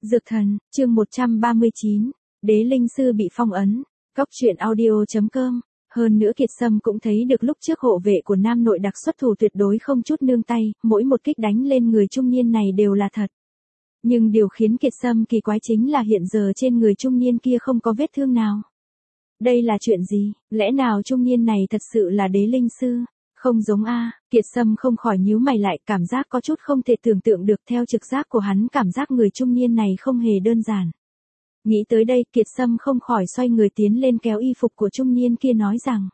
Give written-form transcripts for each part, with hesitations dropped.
Dược thần, chương 139, Đế Linh Sư bị phong ấn, Cóc truyện audio.com. Hơn nữa Kiệt Sâm cũng thấy được lúc trước hộ vệ của Nam Nội đặc xuất thủ tuyệt đối không chút nương tay, mỗi một kích đánh lên người trung niên này đều là thật. Nhưng điều khiến Kiệt Sâm kỳ quái chính là hiện giờ trên người trung niên kia không có vết thương nào. Đây là chuyện gì? Lẽ nào trung niên này thật sự là Đế Linh Sư? Không giống a. Kiệt Sâm không khỏi nhíu mày lại, cảm giác có chút không thể tưởng tượng được. Theo trực giác của hắn, cảm giác người trung niên này không hề đơn giản. Nghĩ tới đây, Kiệt Sâm không khỏi xoay người tiến lên kéo y phục của trung niên kia nói rằng: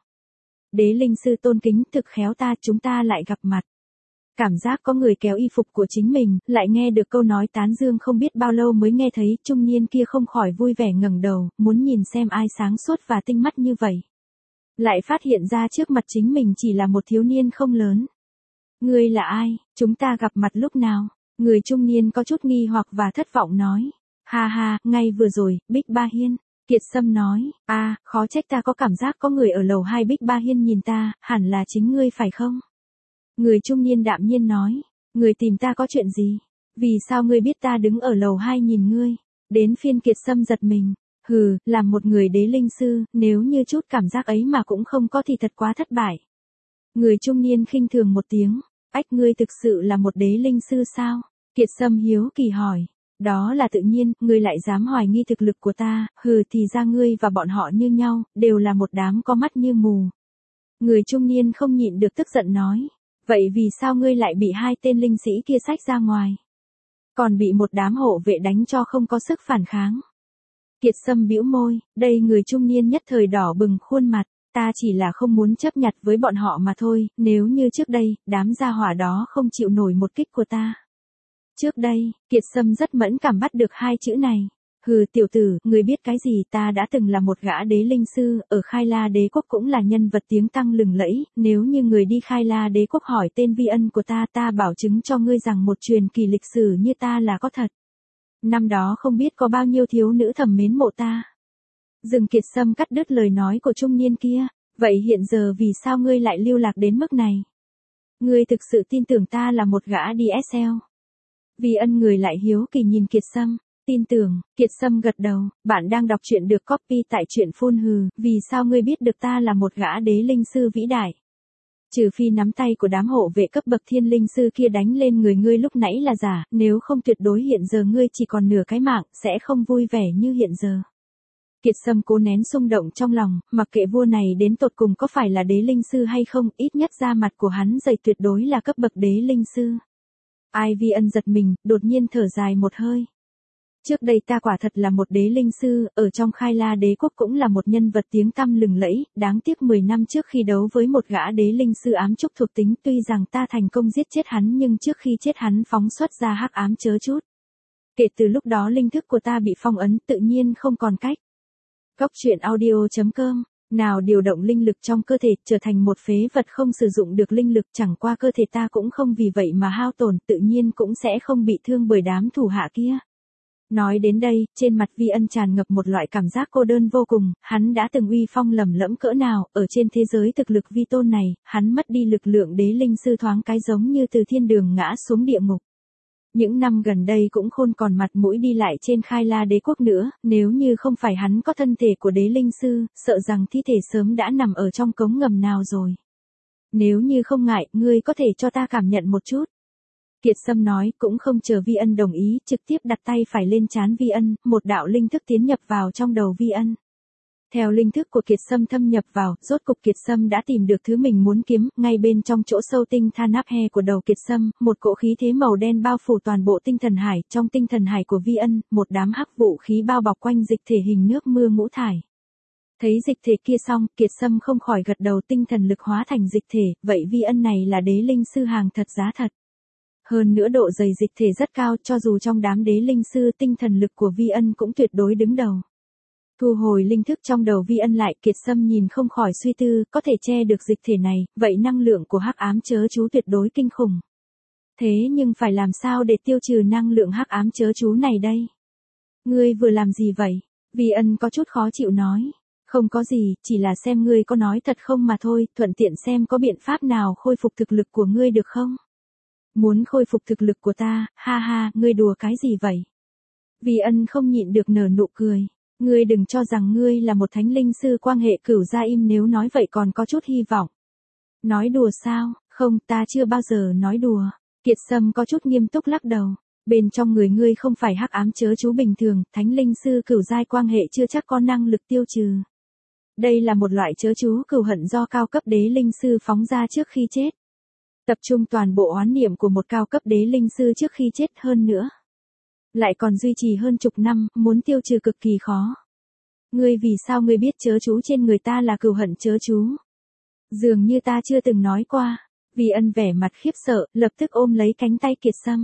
Đế Linh Sư tôn kính, thực khéo chúng ta lại gặp mặt. Cảm giác có người kéo y phục của chính mình, lại nghe được câu nói tán dương không biết bao lâu mới nghe thấy, trung niên kia không khỏi vui vẻ ngẩng đầu, muốn nhìn xem ai sáng suốt và tinh mắt như vậy. Lại phát hiện ra trước mặt chính mình chỉ là một thiếu niên không lớn. Ngươi là ai, chúng ta gặp mặt lúc nào? Người trung niên có chút nghi hoặc và thất vọng nói. Ha ha, ngay vừa rồi, Bích Ba Hiên. Kiệt Sâm nói, khó trách ta có cảm giác có người ở lầu 2 Bích Ba Hiên nhìn ta, hẳn là chính ngươi phải không? Người trung niên đạm nhiên nói, người tìm ta có chuyện gì? Vì sao ngươi biết ta đứng ở lầu 2 nhìn ngươi? Đến phiên Kiệt Sâm giật mình. Hừ, làm một người Đế Linh Sư, nếu như chút cảm giác ấy mà cũng không có thì thật quá thất bại. Người trung niên khinh thường một tiếng, ách, ngươi thực sự là một Đế Linh Sư sao? Kiệt Sâm hiếu kỳ hỏi. Đó là tự nhiên, ngươi lại dám hoài nghi thực lực của ta, hừ, thì ra ngươi và bọn họ như nhau, đều là một đám có mắt như mù. Người trung niên không nhịn được tức giận nói, vậy vì sao ngươi lại bị hai tên linh sĩ kia xách ra ngoài? Còn bị một đám hộ vệ đánh cho không có sức phản kháng. Kiệt Sâm bĩu môi, đây người trung niên nhất thời đỏ bừng khuôn mặt, ta chỉ là không muốn chấp nhặt với bọn họ mà thôi, nếu như trước đây, đám gia hỏa đó không chịu nổi một kích của ta. Trước đây, Kiệt Sâm rất mẫn cảm bắt được hai chữ này. Hừ, tiểu tử, người biết cái gì, ta đã từng là một gã Đế Linh Sư, ở Khai La Đế Quốc cũng là nhân vật tiếng tăm lừng lẫy, nếu như người đi Khai La Đế Quốc hỏi tên vi ân của ta bảo chứng cho ngươi rằng một truyền kỳ lịch sử như ta là có thật. Năm đó không biết có bao nhiêu thiếu nữ thầm mến mộ ta. Dừng Kiệt Sâm cắt đứt lời nói của trung niên kia, vậy hiện giờ vì sao ngươi lại lưu lạc đến mức này? Ngươi thực sự tin tưởng ta là một gã DSL? Vi ân người lại hiếu kỳ nhìn Kiệt Sâm, tin tưởng. Kiệt Sâm gật đầu, bạn đang đọc truyện được copy tại truyện phun hừ, vì sao ngươi biết được ta là một gã Đế Linh Sư vĩ đại? Trừ phi nắm tay của đám hộ vệ cấp bậc Thiên Linh Sư kia đánh lên người ngươi lúc nãy là giả, nếu không tuyệt đối hiện giờ ngươi chỉ còn nửa cái mạng, sẽ không vui vẻ như hiện giờ. Kiệt Sâm cố nén xung động trong lòng, mặc kệ vua này đến tột cùng có phải là Đế Linh Sư hay không, ít nhất da mặt của hắn dày tuyệt đối là cấp bậc Đế Linh Sư. Ai Vi ân giật mình, đột nhiên thở dài một hơi. Trước đây ta quả thật là một Đế Linh Sư, ở trong Khai La Đế Quốc cũng là một nhân vật tiếng tăm lừng lẫy, đáng tiếc 10 năm trước khi đấu với một gã Đế Linh Sư ám trúc thuộc tính, tuy rằng ta thành công giết chết hắn nhưng trước khi chết hắn phóng xuất ra hắc ám chớ chút. Kể từ lúc đó linh thức của ta bị phong ấn, tự nhiên không còn cách. Cóc truyện audio.com. Nào điều động linh lực trong cơ thể, trở thành một phế vật không sử dụng được linh lực, chẳng qua cơ thể ta cũng không vì vậy mà hao tổn, tự nhiên cũng sẽ không bị thương bởi đám thủ hạ kia. Nói đến đây, trên mặt Vi ân tràn ngập một loại cảm giác cô đơn vô cùng, hắn đã từng uy phong lầm lẫm cỡ nào, ở trên thế giới thực lực vi tôn này, hắn mất đi lực lượng Đế Linh Sư thoáng cái giống như từ thiên đường ngã xuống địa ngục. Những năm gần đây cũng không còn mặt mũi đi lại trên Khai La Đế Quốc nữa, nếu như không phải hắn có thân thể của Đế Linh Sư, sợ rằng thi thể sớm đã nằm ở trong cống ngầm nào rồi. Nếu như không ngại, ngươi có thể cho ta cảm nhận một chút. Kiệt Sâm nói, cũng không chờ Vi ân đồng ý, trực tiếp đặt tay phải lên trán Vi ân, một đạo linh thức tiến nhập vào trong đầu Vi ân. Theo linh thức của Kiệt Sâm thâm nhập vào, rốt cục Kiệt Sâm đã tìm được thứ mình muốn kiếm, ngay bên trong chỗ sâu tinh than nắp he của đầu Kiệt Sâm, một cỗ khí thế màu đen bao phủ toàn bộ tinh thần hải, trong tinh thần hải của Vi ân, một đám hắc vũ khí bao bọc quanh dịch thể hình nước mưa ngũ thải. Thấy dịch thể kia xong, Kiệt Sâm không khỏi gật đầu, tinh thần lực hóa thành dịch thể, vậy Vi ân này là Đế Linh Sư hàng thật giá thật. Hơn nữa độ dày dịch thể rất cao, cho dù trong đám Đế Linh Sư tinh thần lực của Vi ân cũng tuyệt đối đứng đầu. Thu hồi linh thức trong đầu Vi ân lại, Kiệt Sâm nhìn không khỏi suy tư, có thể che được dịch thể này, vậy năng lượng của hắc ám chớ chú tuyệt đối kinh khủng. Thế nhưng phải làm sao để tiêu trừ năng lượng hắc ám chớ chú này đây? Ngươi vừa làm gì vậy? Vi ân có chút khó chịu nói. Không có gì, chỉ là xem ngươi có nói thật không mà thôi, thuận tiện xem có biện pháp nào khôi phục thực lực của ngươi được không? Muốn khôi phục thực lực của ta, ha ha, ngươi đùa cái gì vậy? Vi Ân không nhịn được nở nụ cười. Ngươi đừng cho rằng ngươi là một thánh linh sư quan hệ cửu gia im, nếu nói vậy còn có chút hy vọng. Nói đùa sao? Không, ta chưa bao giờ nói đùa. Kiệt Sâm có chút nghiêm túc lắc đầu. Bên trong người ngươi không phải hắc ám chớ chú bình thường, thánh linh sư cửu giai quan hệ chưa chắc có năng lực tiêu trừ. Đây là một loại chớ chú cửu hận do cao cấp đế linh sư phóng ra trước khi chết. Tập trung toàn bộ oán niệm của một cao cấp đế linh sư trước khi chết, hơn nữa lại còn duy trì hơn chục năm, muốn tiêu trừ cực kỳ khó. Ngươi vì sao ngươi biết chớ chú trên người ta là cửu hận chớ chú? Dường như ta chưa từng nói qua. Vi Ân vẻ mặt khiếp sợ, lập tức ôm lấy cánh tay Kiệt Sâm.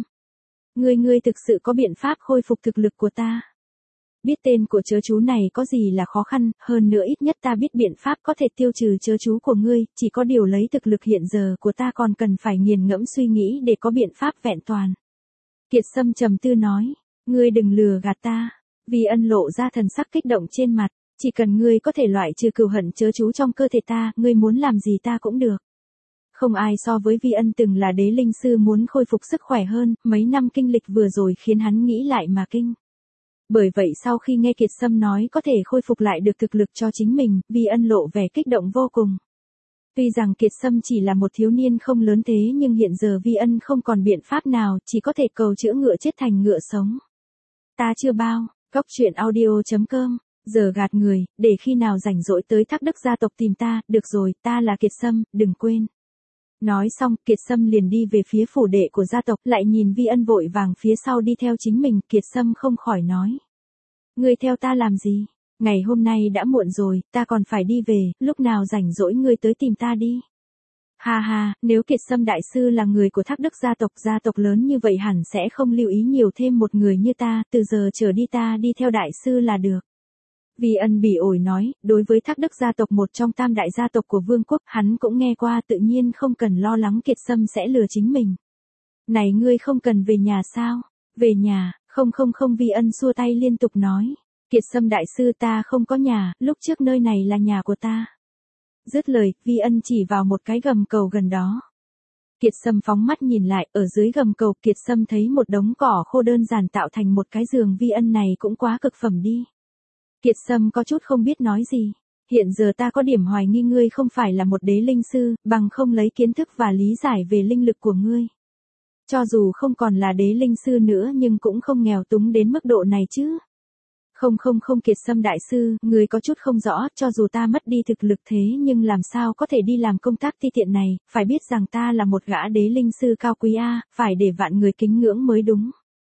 Ngươi thực sự có biện pháp khôi phục thực lực của ta? Biết tên của chớ chú này có gì là khó khăn, hơn nữa ít nhất ta biết biện pháp có thể tiêu trừ chớ chú của ngươi, chỉ có điều lấy thực lực hiện giờ của ta còn cần phải nghiền ngẫm suy nghĩ để có biện pháp vẹn toàn. Kiệt Sâm trầm tư nói, ngươi đừng lừa gạt ta. Vi Ân lộ ra thần sắc kích động trên mặt, chỉ cần ngươi có thể loại trừ cừu hận chớ chú trong cơ thể ta, ngươi muốn làm gì ta cũng được. Không ai so với Vi Ân từng là đế linh sư muốn khôi phục sức khỏe hơn, mấy năm kinh lịch vừa rồi khiến hắn nghĩ lại mà kinh. Bởi vậy sau khi nghe Kiệt Sâm nói có thể khôi phục lại được thực lực cho chính mình, Vi Ân lộ vẻ kích động vô cùng. Tuy rằng Kiệt Sâm chỉ là một thiếu niên không lớn thế nhưng hiện giờ Vi Ân không còn biện pháp nào, chỉ có thể cầu chữa ngựa chết thành ngựa sống. Ta chưa bao, Cóc Truyện Audio.com, giờ gạt người, để khi nào rảnh rỗi tới Thác Đức gia tộc tìm ta, được rồi, ta là Kiệt Sâm, đừng quên. Nói xong, Kiệt Sâm liền đi về phía phủ đệ của gia tộc, lại nhìn Vi Ân vội vàng phía sau đi theo chính mình, Kiệt Sâm không khỏi nói. Ngươi theo ta làm gì? Ngày hôm nay đã muộn rồi, ta còn phải đi về, lúc nào rảnh rỗi ngươi tới tìm ta đi. Ha ha, nếu Kiệt Sâm đại sư là người của Thác Đức gia tộc lớn như vậy hẳn sẽ không lưu ý nhiều thêm một người như ta, từ giờ trở đi ta đi theo đại sư là được. Vi Ân bỉ ổi nói, đối với Thác Đức gia tộc một trong tam đại gia tộc của vương quốc, hắn cũng nghe qua, tự nhiên không cần lo lắng Kiệt Sâm sẽ lừa chính mình. Này ngươi không cần về nhà sao? Về nhà, không Vi Ân xua tay liên tục nói. Kiệt Sâm đại sư ta không có nhà, lúc trước nơi này là nhà của ta. Dứt lời, Vi Ân chỉ vào một cái gầm cầu gần đó. Kiệt Sâm phóng mắt nhìn lại, ở dưới gầm cầu Kiệt Sâm thấy một đống cỏ khô đơn giản tạo thành một cái giường. Vi Ân này cũng quá cực phẩm đi. Kiệt Sâm có chút không biết nói gì. Hiện giờ ta có điểm hoài nghi ngươi không phải là một đế linh sư, bằng không lấy kiến thức và lý giải về linh lực của ngươi. Cho dù không còn là đế linh sư nữa nhưng cũng không nghèo túng đến mức độ này chứ. Không Kiệt Sâm đại sư, người có chút không rõ, cho dù ta mất đi thực lực thế nhưng làm sao có thể đi làm công tác ti tiện này, phải biết rằng ta là một gã đế linh sư cao quý a, phải để vạn người kính ngưỡng mới đúng.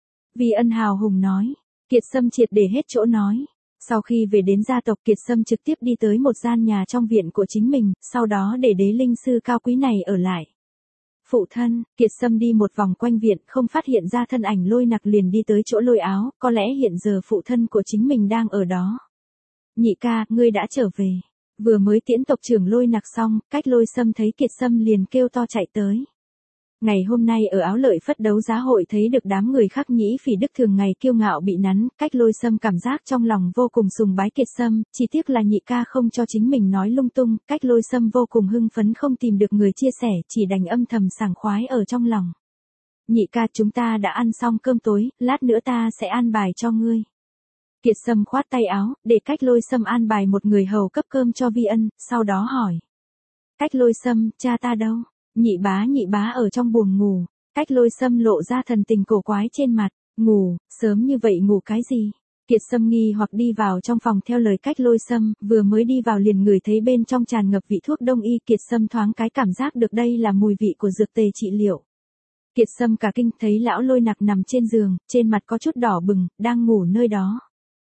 Vi Ân hào hùng nói, Kiệt Sâm triệt để hết chỗ nói. Sau khi về đến gia tộc Kiệt Sâm trực tiếp đi tới một gian nhà trong viện của chính mình, sau đó để đế linh sư cao quý này ở lại. Phụ thân, Kiệt Sâm đi một vòng quanh viện, không phát hiện ra thân ảnh Lôi Nặc liền đi tới chỗ Lôi Áo, có lẽ hiện giờ phụ thân của chính mình đang ở đó. Nhị ca, ngươi đã trở về. Vừa mới tiễn tộc trưởng Lôi Nặc xong, Cách Lôi Sâm thấy Kiệt Sâm liền kêu to chạy tới. Ngày hôm nay ở Áo Lợi Phất đấu giá hội thấy được đám người Khắc Nhĩ Phỉ Đức thường ngày kiêu ngạo bị nắn, Cách Lôi Sâm cảm giác trong lòng vô cùng sùng bái Kiệt Sâm, chỉ tiếc là nhị ca không cho chính mình nói lung tung, Cách Lôi Sâm vô cùng hưng phấn không tìm được người chia sẻ, chỉ đành âm thầm sảng khoái ở trong lòng. Nhị ca, chúng ta đã ăn xong cơm tối, lát nữa ta sẽ an bài cho ngươi. Kiệt Sâm khoát tay áo, để Cách Lôi Sâm an bài một người hầu cấp cơm cho Vi Ân, sau đó hỏi. Cách Lôi Sâm, cha ta đâu? Nhị bá ở trong buồng ngủ. Cách Lôi Sâm lộ ra thần tình cổ quái trên mặt. Ngủ, sớm như vậy ngủ cái gì? Kiệt Sâm nghi hoặc đi vào trong phòng theo lời Cách Lôi Sâm, vừa mới đi vào liền ngửi thấy bên trong tràn ngập vị thuốc đông y. Kiệt Sâm thoáng cái cảm giác được đây là mùi vị của dược tề trị liệu. Kiệt Sâm cả kinh thấy lão Lôi Nặc nằm trên giường, trên mặt có chút đỏ bừng, đang ngủ nơi đó.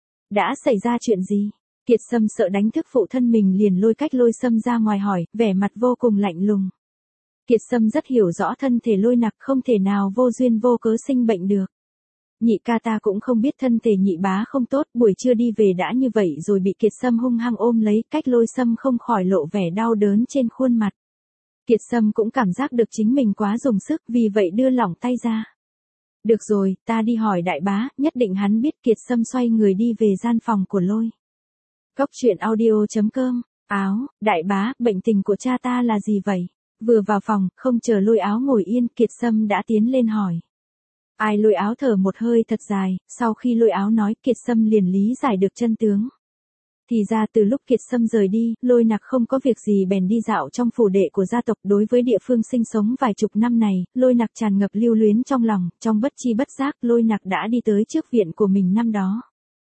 Đã xảy ra chuyện gì? Kiệt Sâm sợ đánh thức phụ thân mình liền lôi Cách Lôi Sâm ra ngoài hỏi, vẻ mặt vô cùng lạnh lùng. Kiệt Sâm rất hiểu rõ thân thể Lôi Nặc không thể nào vô duyên vô cớ sinh bệnh được. Nhị ca ta cũng không biết thân thể nhị bá không tốt, buổi trưa đi về đã như vậy rồi bị Kiệt Sâm hung hăng ôm lấy, Cách Lôi Sâm không khỏi lộ vẻ đau đớn trên khuôn mặt. Kiệt Sâm cũng cảm giác được chính mình quá dùng sức, vì vậy đưa lỏng tay ra. Được rồi, ta đi hỏi đại bá, nhất định hắn biết. Kiệt Sâm xoay người đi về gian phòng của Lôi. Cóc Truyện Audio.com, Áo, đại bá, bệnh tình của cha ta là gì vậy? Vừa vào phòng, không chờ Lôi Áo ngồi yên, Kiệt Sâm đã tiến lên hỏi. Ai Lôi Áo thở một hơi thật dài, sau khi Lôi Áo nói Kiệt Sâm liền lý giải được chân tướng. Thì ra từ lúc Kiệt Sâm rời đi, Lôi Nặc không có việc gì bèn đi dạo trong phủ đệ của gia tộc. Đối với địa phương sinh sống vài chục năm này, Lôi Nặc tràn ngập lưu luyến trong lòng, trong bất chi bất giác Lôi Nặc đã đi tới trước viện của mình năm đó.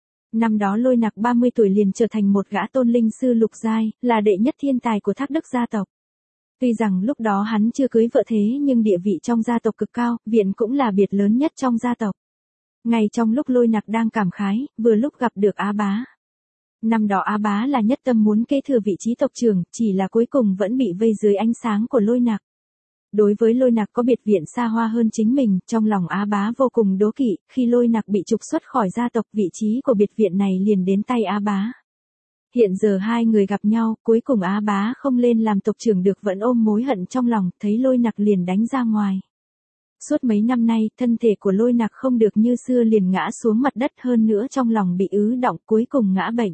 Năm đó Lôi Nặc 30 tuổi liền trở thành một gã tôn linh sư lục giai, là đệ nhất thiên tài của Thác Đức gia tộc. Tuy rằng lúc đó hắn chưa cưới vợ thế nhưng địa vị trong gia tộc cực cao, viện cũng là biệt lớn nhất trong gia tộc. Ngay trong lúc Lôi Nặc đang cảm khái, vừa lúc gặp được Á Bá. Năm đó Á Bá là nhất tâm muốn kế thừa vị trí tộc trưởng, chỉ là cuối cùng vẫn bị vây dưới ánh sáng của Lôi Nặc. Đối với Lôi Nặc có biệt viện xa hoa hơn chính mình, trong lòng Á Bá vô cùng đố kỵ, khi Lôi Nặc bị trục xuất khỏi gia tộc, vị trí của biệt viện này liền đến tay Á Bá. Hiện giờ hai người gặp nhau, cuối cùng Á Bá không lên làm tộc trưởng được vẫn ôm mối hận trong lòng, thấy Lôi Nặc liền đánh ra ngoài. Suốt mấy năm nay, thân thể của Lôi Nặc không được như xưa liền ngã xuống mặt đất, hơn nữa trong lòng bị ứ đọng, cuối cùng ngã bệnh.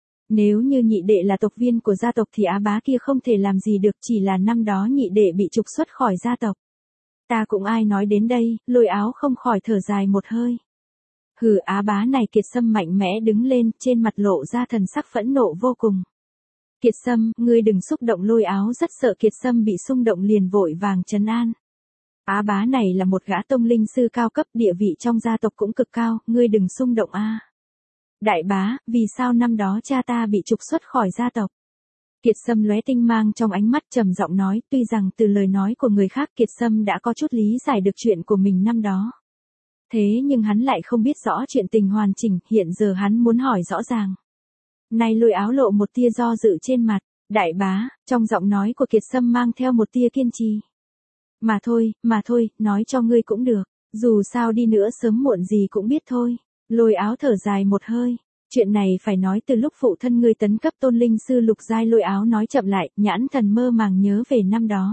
Nếu như nhị đệ là tộc viên của gia tộc thì Á Bá kia không thể làm gì được, chỉ là năm đó nhị đệ bị trục xuất khỏi gia tộc. Ta cũng ai nói đến đây, Lôi Áo không khỏi thở dài một hơi. Hừ, Á Bá này. Kiệt Sâm mạnh mẽ đứng lên, trên mặt lộ ra thần sắc phẫn nộ vô cùng. Kiệt Sâm, ngươi đừng xúc động. Lôi Áo rất sợ Kiệt Sâm bị xung động liền vội vàng trấn an. Á Bá này là một gã tông linh sư cao cấp, địa vị trong gia tộc cũng cực cao, ngươi đừng xung động a. Đại bá, vì sao năm đó cha ta bị trục xuất khỏi gia tộc? Kiệt Sâm lóe tinh mang trong ánh mắt, trầm giọng nói, tuy rằng từ lời nói của người khác Kiệt Sâm đã có chút lý giải được chuyện của mình năm đó. Thế nhưng hắn lại không biết rõ chuyện tình hoàn chỉnh, hiện giờ hắn muốn hỏi rõ ràng. Nay Lôi Áo lộ một tia do dự trên mặt, đại bá, trong giọng nói của Kiệt Sâm mang theo một tia kiên trì. Mà thôi, nói cho ngươi cũng được, dù sao đi nữa sớm muộn gì cũng biết thôi. Lôi Áo thở dài một hơi, chuyện này phải nói từ lúc phụ thân ngươi tấn cấp tôn linh sư lục giai. Lôi Áo nói chậm lại, nhãn thần mơ màng nhớ về năm đó.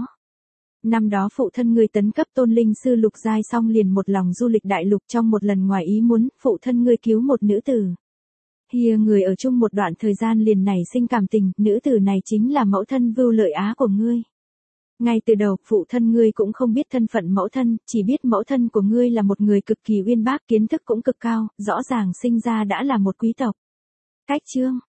Năm đó phụ thân ngươi tấn cấp tôn linh sư lục giai xong liền một lòng du lịch đại lục, trong một lần ngoài ý muốn, phụ thân ngươi cứu một nữ tử. Người ở chung một đoạn thời gian liền nảy sinh cảm tình, nữ tử này chính là mẫu thân Vưu Lợi Á của ngươi. Ngay từ đầu, phụ thân ngươi cũng không biết thân phận mẫu thân, chỉ biết mẫu thân của ngươi là một người cực kỳ uyên bác, kiến thức cũng cực cao, rõ ràng sinh ra đã là một quý tộc. Cách chương